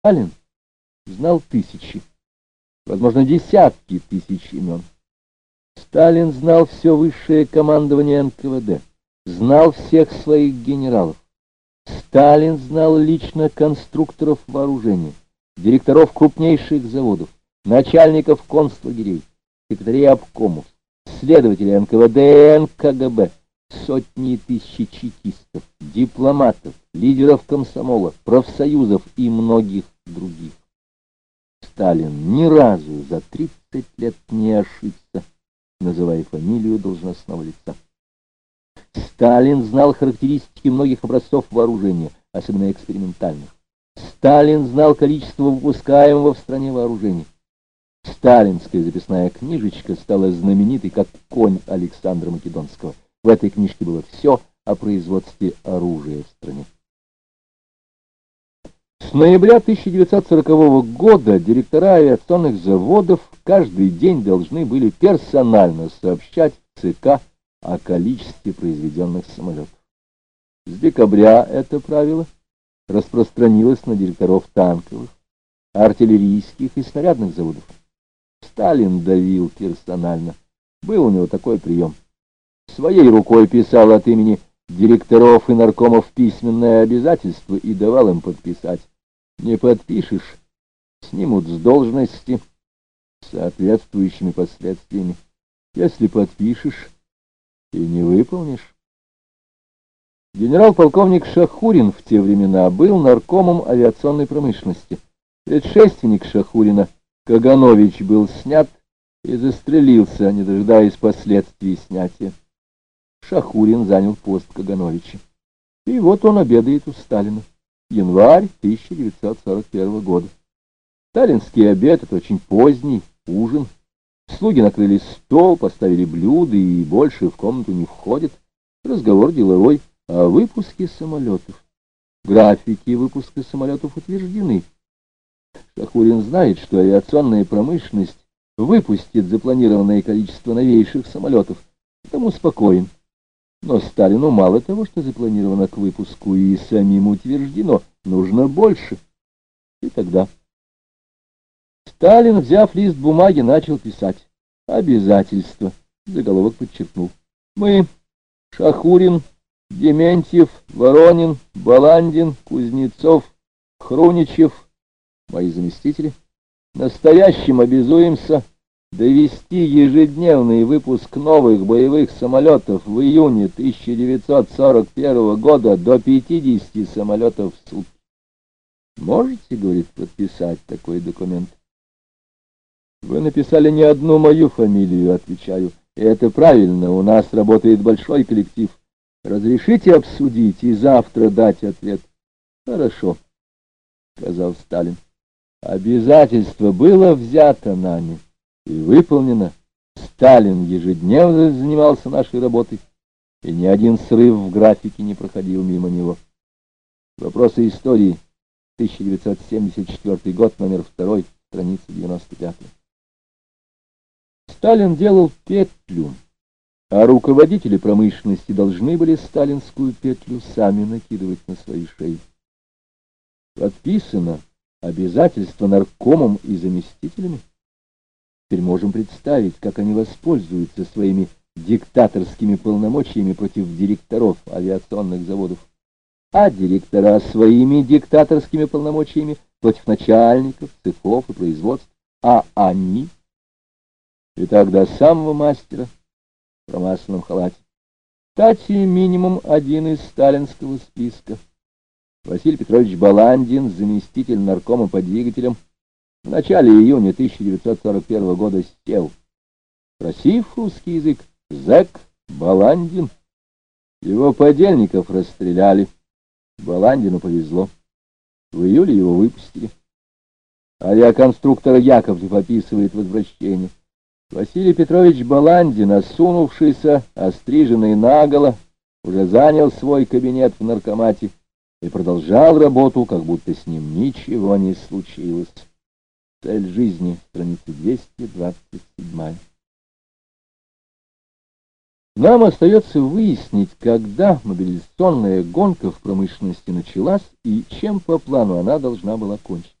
Сталин знал тысячи, возможно, десятки тысяч имен. Сталин знал все высшее командование НКВД, знал всех своих генералов. Сталин знал лично конструкторов вооружения, директоров крупнейших заводов, начальников концлагерей, секретарей обкомов, следователей НКВД и НКГБ, сотни и тысячи чекистов, дипломатов, лидеров комсомола, профсоюзов и многих других. Сталин ни разу за 30 лет не ошибся, называя фамилию должностного лица. Сталин знал характеристики многих образцов вооружения, особенно экспериментальных. Сталин знал количество выпускаемого в стране вооружения. Сталинская записная книжечка стала знаменитой, как конь Александра Македонского. В этой книжке было все о производстве оружия в стране. С ноября 1940 года директора авиационных заводов каждый день должны были персонально сообщать в ЦК о количестве произведенных самолетов. С декабря это правило распространилось на директоров танковых, артиллерийских и снарядных заводов. Сталин давил персонально. Был у него такой прием. Своей рукой писал от имени директоров и наркомов письменное обязательство и давал им подписать. Не подпишешь — снимут с должности с соответствующими последствиями. Если подпишешь и не выполнишь. Генерал-полковник Шахурин в те времена был наркомом авиационной промышленности. Предшественник Шахурина, Каганович, был снят и застрелился, не дожидаясь последствий снятия. Шахурин занял пост Кагановича. И вот он обедает у Сталина. Январь 1941 года. Сталинский обед — это очень поздний ужин. Слуги накрыли стол, поставили блюда и больше в комнату не входят. Разговор деловой о выпуске самолетов. Графики выпуска самолетов утверждены. Шахурин знает, что авиационная промышленность выпустит запланированное количество новейших самолетов, потому спокоен. Но Сталину мало того, что запланировано к выпуску и самим утверждено, нужно больше. И тогда Сталин, взяв лист бумаги, начал писать. Обязательства. Заголовок подчеркнул. Мы, Шахурин, Дементьев, Воронин, Баландин, Кузнецов, Хруничев, мои заместители, настоящим обязуемся довести ежедневный выпуск новых боевых самолетов в июне 1941 года до 50 самолетов в сутки. Можете, говорит, подписать такой документ? Вы написали не одну мою фамилию, отвечаю. И это правильно, у нас работает большой коллектив. Разрешите обсудить и завтра дать ответ? Хорошо, сказал Сталин. Обязательство было взято нами и выполнено. Сталин ежедневно занимался нашей работой, и ни один срыв в графике не проходил мимо него. Вопросы истории, 1974 год, номер 2, страница 95. Сталин делал петлю, а руководители промышленности должны были сталинскую петлю сами накидывать на свои шеи. Подписано обязательство наркомом и заместителями. Теперь можем представить, как они воспользуются своими диктаторскими полномочиями против директоров авиационных заводов, а директора своими диктаторскими полномочиями против начальников, цехов и производств, а они... Итак, до самого мастера в промасленном халате. Кстати, минимум один из сталинского списка. Василий Петрович Баландин, заместитель наркома по двигателям, в начале июня 1941 года сел. Красив русский язык, зэк Баландин. Его подельников расстреляли. Баландину повезло. В июле его выпустили. Авиаконструктор Яковлев описывает возвращение. Василий Петрович Баландин, осунувшийся, остриженный наголо, уже занял свой кабинет в наркомате и продолжал работу, как будто с ним ничего не случилось. Цель жизни, страница 227. Нам остается выяснить, когда мобилизационная гонка в промышленности началась и чем по плану она должна была кончиться.